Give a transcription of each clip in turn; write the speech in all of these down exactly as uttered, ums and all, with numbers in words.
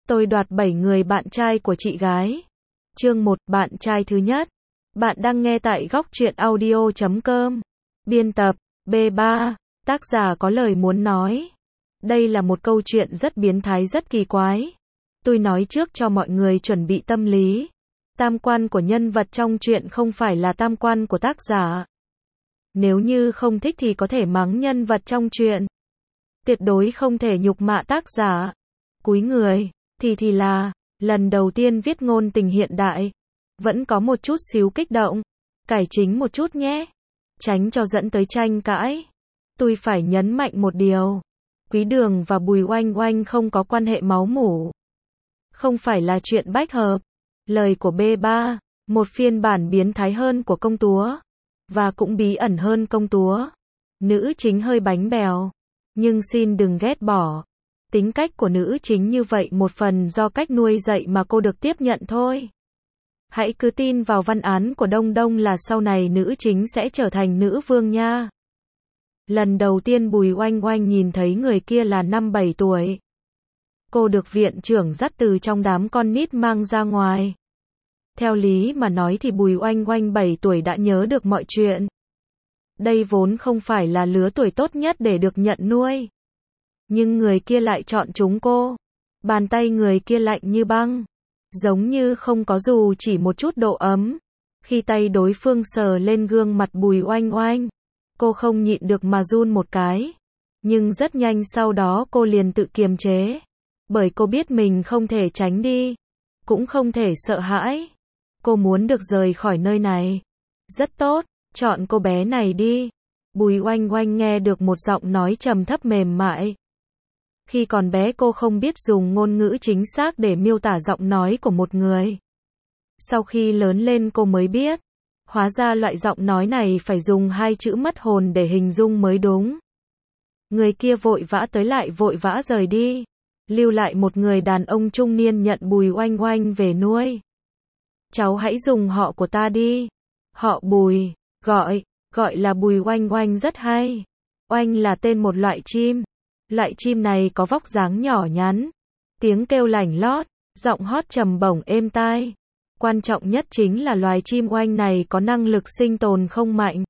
Tôi đoạt bảy người bạn trai của chị gái. Chương một, bạn trai thứ nhất. Bạn đang nghe tại góc truyện audio chấm com. Biên tập, B ba. Tác giả có lời muốn nói. Đây là một câu chuyện rất biến thái, rất kỳ quái. Tôi nói trước cho mọi người chuẩn bị tâm lý. Tam quan của nhân vật trong truyện không phải là tam quan của tác giả. Nếu như không thích thì có thể mắng nhân vật trong truyện. Tuyệt đối không thể nhục mạ tác giả. Cúi người, thì thì là, lần đầu tiên viết ngôn tình hiện đại. Vẫn có một chút xíu kích động. Cải chính một chút nhé. Tránh cho dẫn tới tranh cãi. Tôi phải nhấn mạnh một điều. Quý Đường và Bùi Oanh Oanh không có quan hệ máu mủ. Không phải là chuyện bách hợp. Lời của B ba, một phiên bản biến thái hơn của công chúa. Và cũng bí ẩn hơn công chúa. Nữ chính hơi bánh bèo. Nhưng xin đừng ghét bỏ. Tính cách của nữ chính như vậy một phần do cách nuôi dạy mà cô được tiếp nhận thôi. Hãy cứ tin vào văn án của Đông Đông là sau này nữ chính sẽ trở thành nữ vương nha. Lần đầu tiên Bùi Oanh Oanh nhìn thấy người kia là năm bảy tuổi. Cô được viện trưởng dắt từ trong đám con nít mang ra ngoài. Theo lý mà nói thì Bùi Oanh Oanh bảy tuổi đã nhớ được mọi chuyện. Đây vốn không phải là lứa tuổi tốt nhất để được nhận nuôi. Nhưng người kia lại chọn chúng cô. Bàn tay người kia lạnh như băng. Giống như không có dù chỉ một chút độ ấm. Khi tay đối phương sờ lên gương mặt Bùi Oanh Oanh, cô không nhịn được mà run một cái. Nhưng rất nhanh sau đó cô liền tự kiềm chế. Bởi cô biết mình không thể tránh đi. Cũng không thể sợ hãi. Cô muốn được rời khỏi nơi này. Rất tốt, chọn cô bé này đi. Bùi Oanh Oanh nghe được một giọng nói trầm thấp mềm mại. Khi còn bé cô không biết dùng ngôn ngữ chính xác để miêu tả giọng nói của một người. Sau khi lớn lên cô mới biết. Hóa ra loại giọng nói này phải dùng hai chữ mất hồn để hình dung mới đúng. Người kia vội vã tới lại vội vã rời đi. Lưu lại một người đàn ông trung niên nhận Bùi Oanh Oanh về nuôi. Cháu hãy dùng họ của ta đi. Họ Bùi, gọi, gọi là Bùi Oanh Oanh rất hay. Oanh là tên một loại chim. Loại chim này có vóc dáng nhỏ nhắn. Tiếng kêu lảnh lót, giọng hót trầm bổng êm tai. Quan trọng nhất chính là loài chim oanh này có năng lực sinh tồn không mạnh.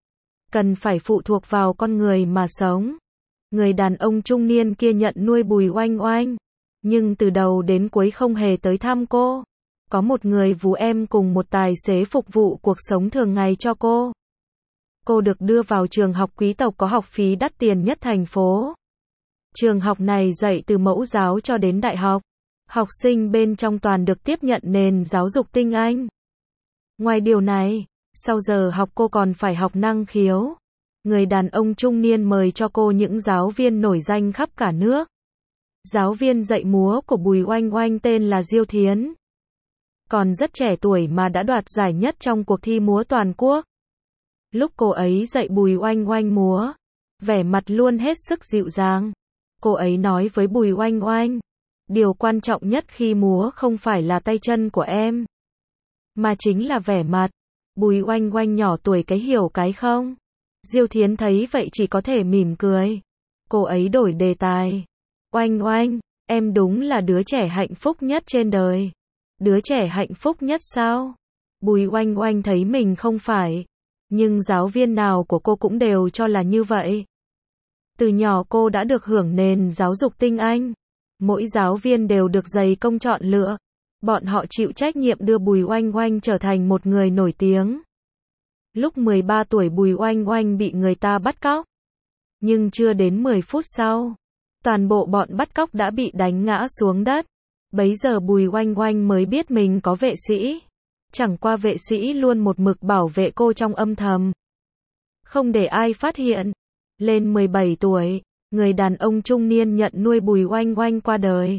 Cần phải phụ thuộc vào con người mà sống. Người đàn ông trung niên kia nhận nuôi Bùi Oanh Oanh. Nhưng từ đầu đến cuối không hề tới thăm cô. Có một người vú em cùng một tài xế phục vụ cuộc sống thường ngày cho cô. Cô được đưa vào trường học quý tộc có học phí đắt tiền nhất thành phố. Trường học này dạy từ mẫu giáo cho đến đại học. Học sinh bên trong toàn được tiếp nhận nền giáo dục tinh anh. Ngoài điều này, sau giờ học cô còn phải học năng khiếu. Người đàn ông trung niên mời cho cô những giáo viên nổi danh khắp cả nước. Giáo viên dạy múa của Bùi Oanh Oanh tên là Diêu Thiến. Còn rất trẻ tuổi mà đã đoạt giải nhất trong cuộc thi múa toàn quốc. Lúc cô ấy dạy Bùi Oanh Oanh múa, vẻ mặt luôn hết sức dịu dàng. Cô ấy nói với Bùi Oanh Oanh, điều quan trọng nhất khi múa không phải là tay chân của em, mà chính là vẻ mặt. Bùi Oanh Oanh nhỏ tuổi cái hiểu cái không? Diêu Thiến thấy vậy chỉ có thể mỉm cười. Cô ấy đổi đề tài. Oanh Oanh, em đúng là đứa trẻ hạnh phúc nhất trên đời. Đứa trẻ hạnh phúc nhất sao? Bùi Oanh Oanh thấy mình không phải. Nhưng giáo viên nào của cô cũng đều cho là như vậy. Từ nhỏ cô đã được hưởng nền giáo dục tinh anh. Mỗi giáo viên đều được dày công chọn lựa. Bọn họ chịu trách nhiệm đưa Bùi Oanh Oanh trở thành một người nổi tiếng. Lúc mười ba tuổi Bùi Oanh Oanh bị người ta bắt cóc. Nhưng chưa đến mười phút sau, toàn bộ bọn bắt cóc đã bị đánh ngã xuống đất. Bấy giờ Bùi Oanh Oanh mới biết mình có vệ sĩ. Chẳng qua vệ sĩ luôn một mực bảo vệ cô trong âm thầm. Không để ai phát hiện. Lên mười bảy tuổi, người đàn ông trung niên nhận nuôi Bùi Oanh Oanh qua đời.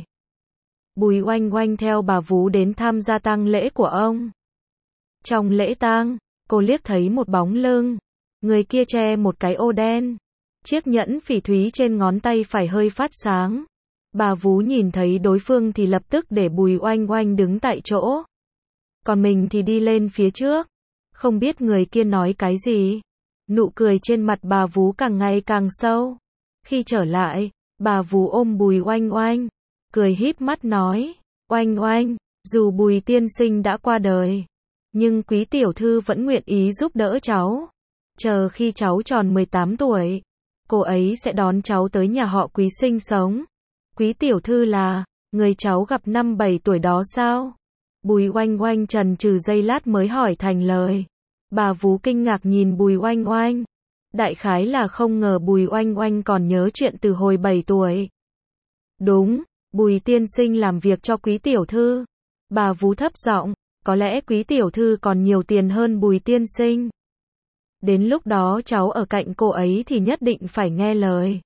Bùi Oanh Oanh theo bà vú đến tham gia tang lễ của ông. Trong lễ tang, cô liếc thấy một bóng lưng. Người kia che một cái ô đen. Chiếc nhẫn phỉ thúy trên ngón tay phải hơi phát sáng. Bà vú nhìn thấy đối phương thì lập tức để Bùi Oanh Oanh đứng tại chỗ. Còn mình thì đi lên phía trước. Không biết người kia nói cái gì. Nụ cười trên mặt bà vú càng ngày càng sâu. Khi trở lại, bà vú ôm Bùi Oanh Oanh. cười híp mắt nói, oanh oanh, dù Bùi tiên sinh đã qua đời, nhưng quý tiểu thư vẫn nguyện ý giúp đỡ cháu. Chờ khi cháu tròn mười tám tuổi, cô ấy sẽ đón cháu tới nhà họ Quý sinh sống. Quý tiểu thư là người cháu gặp năm bảy tuổi đó sao? Bùi oanh oanh chần chừ giây lát mới hỏi thành lời. Bà vú kinh ngạc nhìn Bùi oanh oanh. Đại khái là không ngờ Bùi oanh oanh còn nhớ chuyện từ hồi bảy tuổi. Đúng, Bùi tiên sinh làm việc cho Quý tiểu thư. Bà vú thấp giọng, có lẽ Quý tiểu thư còn nhiều tiền hơn Bùi tiên sinh. Đến lúc đó cháu ở cạnh cô ấy thì nhất định phải nghe lời.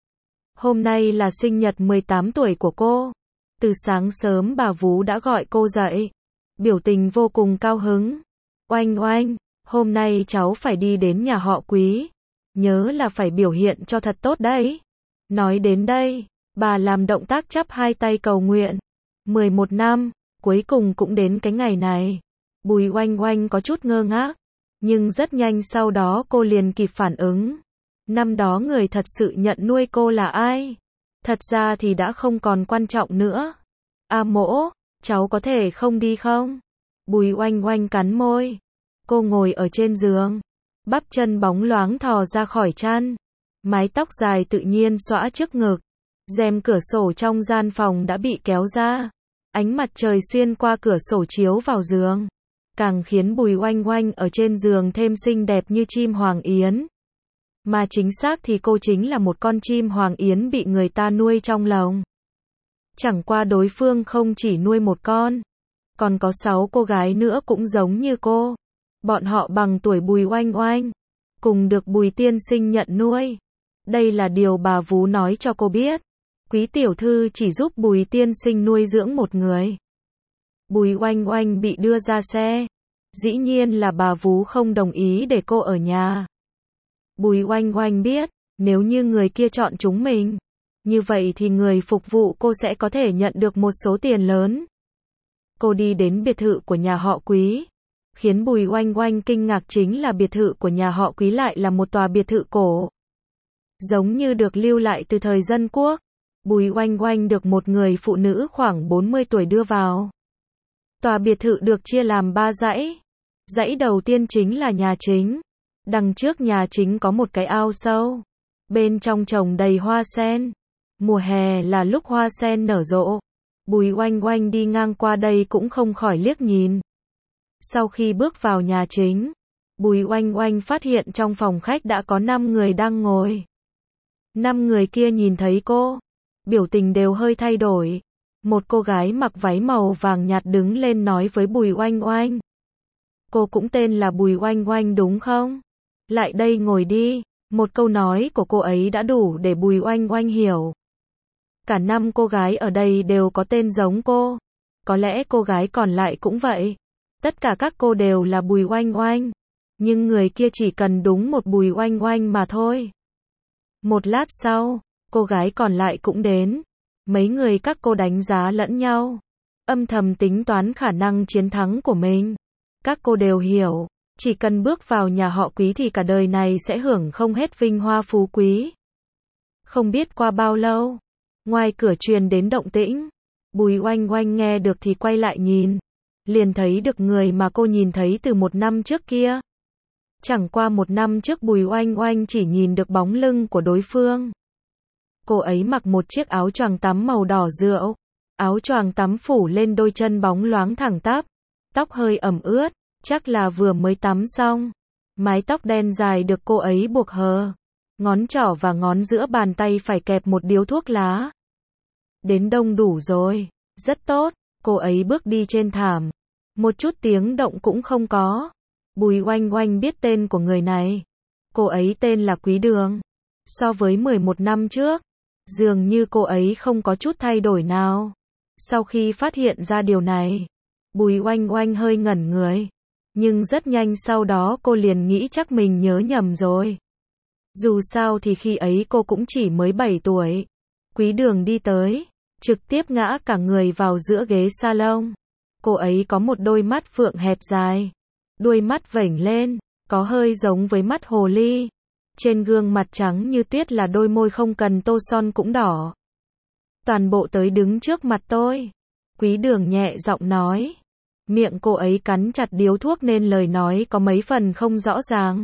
Hôm nay là sinh nhật mười tám tuổi của cô. Từ sáng sớm bà vú đã gọi cô dậy. Biểu tình vô cùng cao hứng. Oanh oanh, hôm nay cháu phải đi đến nhà họ Quý. Nhớ là phải biểu hiện cho thật tốt đấy. Nói đến đây, bà làm động tác chắp hai tay cầu nguyện. mười một năm, cuối cùng cũng đến cái ngày này. Bùi oanh oanh có chút ngơ ngác. Nhưng rất nhanh sau đó cô liền kịp phản ứng. Năm đó người thật sự nhận nuôi cô là ai? Thật ra thì đã không còn quan trọng nữa. A mỗ, cháu có thể không đi không? Bùi oanh oanh cắn môi. Cô ngồi ở trên giường. Bắp chân bóng loáng thò ra khỏi chăn. Mái tóc dài tự nhiên xõa trước ngực. Rèm cửa sổ trong gian phòng đã bị kéo ra. Ánh mặt trời xuyên qua cửa sổ chiếu vào giường. Càng khiến Bùi oanh oanh ở trên giường thêm xinh đẹp như chim hoàng yến. Mà chính xác thì cô chính là một con chim hoàng yến bị người ta nuôi trong lồng. Chẳng qua đối phương không chỉ nuôi một con, còn có sáu cô gái nữa cũng giống như cô. Bọn họ bằng tuổi Bùi oanh oanh, cùng được Bùi tiên sinh nhận nuôi. Đây là điều bà vú nói cho cô biết. Quý tiểu thư chỉ giúp Bùi tiên sinh nuôi dưỡng một người. Bùi oanh oanh bị đưa ra xe. Dĩ nhiên là bà vú không đồng ý để cô ở nhà. Bùi oanh oanh biết, nếu như người kia chọn chúng mình, như vậy thì người phục vụ cô sẽ có thể nhận được một số tiền lớn. Cô đi đến biệt thự của nhà họ Quý. Khiến Bùi oanh oanh kinh ngạc chính là biệt thự của nhà họ Quý lại là một tòa biệt thự cổ. Giống như được lưu lại từ thời dân quốc. Bùi oanh oanh được một người phụ nữ khoảng bốn mươi tuổi đưa vào. Tòa biệt thự được chia làm ba dãy. Dãy đầu tiên chính là nhà chính. Đằng trước nhà chính có một cái ao sâu. Bên trong trồng đầy hoa sen. Mùa hè là lúc hoa sen nở rộ. Bùi oanh oanh đi ngang qua đây cũng không khỏi liếc nhìn. Sau khi bước vào nhà chính, Bùi oanh oanh phát hiện trong phòng khách đã có năm người đang ngồi. Năm người kia nhìn thấy cô, biểu tình đều hơi thay đổi. Một cô gái mặc váy màu vàng nhạt đứng lên nói với Bùi oanh oanh. Cô cũng tên là Bùi oanh oanh đúng không? Lại đây ngồi đi. Một câu nói của cô ấy đã đủ để Bùi oanh oanh hiểu. Cả năm cô gái ở đây đều có tên giống cô. Có lẽ cô gái còn lại cũng vậy. Tất cả các cô đều là Bùi oanh oanh. Nhưng người kia chỉ cần đúng một Bùi oanh oanh mà thôi. Một lát sau, cô gái còn lại cũng đến. Mấy người các cô đánh giá lẫn nhau. Âm thầm tính toán khả năng chiến thắng của mình. Các cô đều hiểu. Chỉ cần bước vào nhà họ Quý thì cả đời này sẽ hưởng không hết vinh hoa phú quý. Không biết qua bao lâu, ngoài cửa truyền đến động tĩnh. Bùi oanh oanh nghe được thì quay lại nhìn. Liền thấy được người mà cô nhìn thấy từ một năm trước kia. Chẳng qua một năm trước Bùi oanh oanh chỉ nhìn được bóng lưng của đối phương. Cô ấy mặc một chiếc áo choàng tắm màu đỏ rượu. Áo choàng tắm phủ lên đôi chân bóng loáng thẳng tắp. Tóc hơi ẩm ướt, chắc là vừa mới tắm xong. Mái tóc đen dài được cô ấy buộc hờ. Ngón trỏ và ngón giữa bàn tay phải kẹp một điếu thuốc lá. Đến đông đủ rồi. Rất tốt. Cô ấy bước đi trên thảm. Một chút tiếng động cũng không có. Bùi oanh oanh biết tên của người này. Cô ấy tên là Quý Đường. So với mười một năm trước, dường như cô ấy không có chút thay đổi nào. Sau khi phát hiện ra điều này, Bùi oanh oanh hơi ngẩn người. Nhưng rất nhanh sau đó cô liền nghĩ chắc mình nhớ nhầm rồi. Dù sao thì khi ấy cô cũng chỉ mới bảy tuổi. Quý Đường đi tới, trực tiếp ngã cả người vào giữa ghế salon. Cô ấy có một đôi mắt phượng hẹp dài. Đuôi mắt vểnh lên, có hơi giống với mắt hồ ly. Trên gương mặt trắng như tuyết là đôi môi không cần tô son cũng đỏ. Toàn bộ tới đứng trước mặt tôi. Quý Đường nhẹ giọng nói. Miệng cô ấy cắn chặt điếu thuốc nên lời nói có mấy phần không rõ ràng.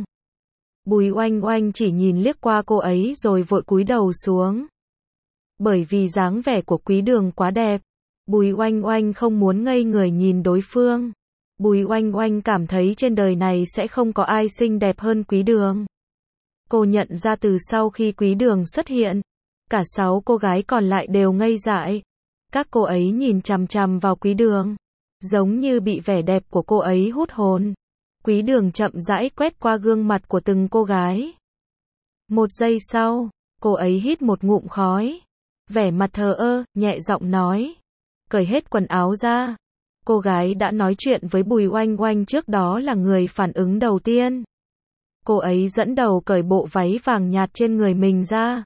Bùi Oanh Oanh chỉ nhìn liếc qua cô ấy rồi vội cúi đầu xuống. Bởi vì dáng vẻ của Quý Đường quá đẹp, Bùi Oanh Oanh không muốn ngây người nhìn đối phương. Bùi Oanh Oanh cảm thấy trên đời này sẽ không có ai xinh đẹp hơn Quý Đường. Cô nhận ra từ sau khi Quý Đường xuất hiện, cả sáu cô gái còn lại đều ngây dại. Các cô ấy nhìn chằm chằm vào Quý Đường, giống như bị vẻ đẹp của cô ấy hút hồn. Quý Đường chậm rãi quét qua gương mặt của từng cô gái. Một giây sau, cô ấy hít một ngụm khói. Vẻ mặt thờ ơ, nhẹ giọng nói. Cởi hết quần áo ra. Cô gái đã nói chuyện với Bùi Oanh Oanh trước đó là người phản ứng đầu tiên. Cô ấy dẫn đầu cởi bộ váy vàng nhạt trên người mình ra.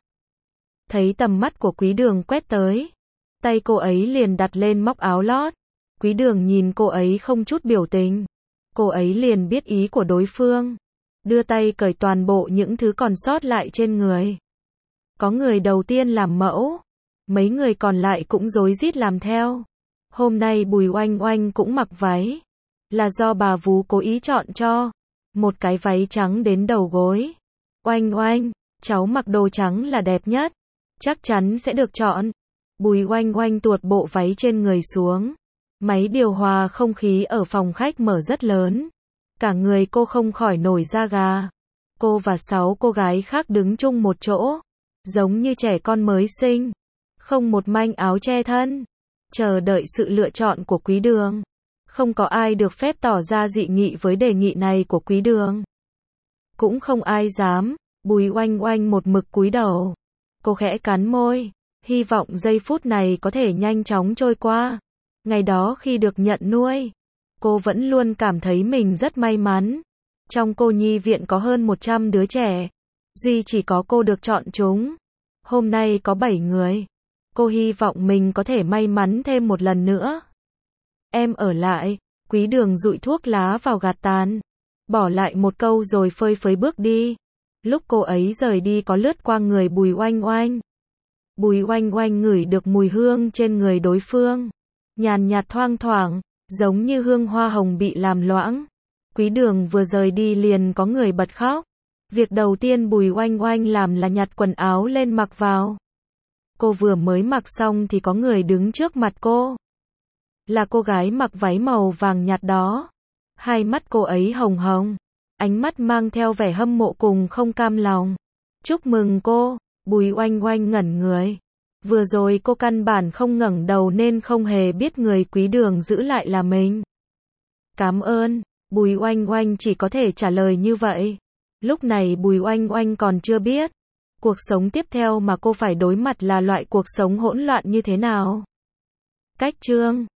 Thấy tầm mắt của Quý Đường quét tới, tay cô ấy liền đặt lên móc áo lót. Quý Đường nhìn cô ấy không chút biểu tình. Cô ấy liền biết ý của đối phương. Đưa tay cởi toàn bộ những thứ còn sót lại trên người. Có người đầu tiên làm mẫu. Mấy người còn lại cũng rối rít làm theo. Hôm nay Bùi Oanh Oanh cũng mặc váy. Là do bà vú cố ý chọn cho. Một cái váy trắng đến đầu gối. Oanh Oanh, cháu mặc đồ trắng là đẹp nhất. Chắc chắn sẽ được chọn. Bùi Oanh Oanh tuột bộ váy trên người xuống. Máy điều hòa không khí ở phòng khách mở rất lớn. Cả người cô không khỏi nổi da gà. Cô và sáu cô gái khác đứng chung một chỗ. Giống như trẻ con mới sinh. Không một manh áo che thân. Chờ đợi sự lựa chọn của Quý Đường. Không có ai được phép tỏ ra dị nghị với đề nghị này của Quý Đường. Cũng không ai dám. Bùi Oanh Oanh một mực cúi đầu. Cô khẽ cắn môi. Hy vọng giây phút này có thể nhanh chóng trôi qua. Ngày đó khi được nhận nuôi, cô vẫn luôn cảm thấy mình rất may mắn. Trong cô nhi viện có hơn một trăm đứa trẻ. Duy chỉ có cô được chọn chúng. Hôm nay có bảy người. Cô hy vọng mình có thể may mắn thêm một lần nữa. Em ở lại. Quý Đường dụi thuốc lá vào gạt tàn. Bỏ lại một câu rồi phơi phới bước đi. Lúc cô ấy rời đi có lướt qua người Bùi Oanh Oanh. Bùi Oanh Oanh ngửi được mùi hương trên người đối phương. Nhàn nhạt thoang thoảng, giống như hương hoa hồng bị làm loãng. Quý Đường vừa rời đi liền có người bật khóc. Việc đầu tiên Bùi Oanh Oanh làm là nhặt quần áo lên mặc vào. Cô vừa mới mặc xong thì có người đứng trước mặt cô. Là cô gái mặc váy màu vàng nhạt đó. Hai mắt cô ấy hồng hồng. Ánh mắt mang theo vẻ hâm mộ cùng không cam lòng. Chúc mừng cô. Bùi Oanh Oanh ngẩn người. Vừa rồi cô căn bản không ngẩng đầu nên không hề biết người Quý Đường giữ lại là mình. Cảm ơn. Bùi Oanh Oanh chỉ có thể trả lời như vậy. Lúc này Bùi Oanh Oanh còn chưa biết. Cuộc sống tiếp theo mà cô phải đối mặt là loại cuộc sống hỗn loạn như thế nào. Cách chương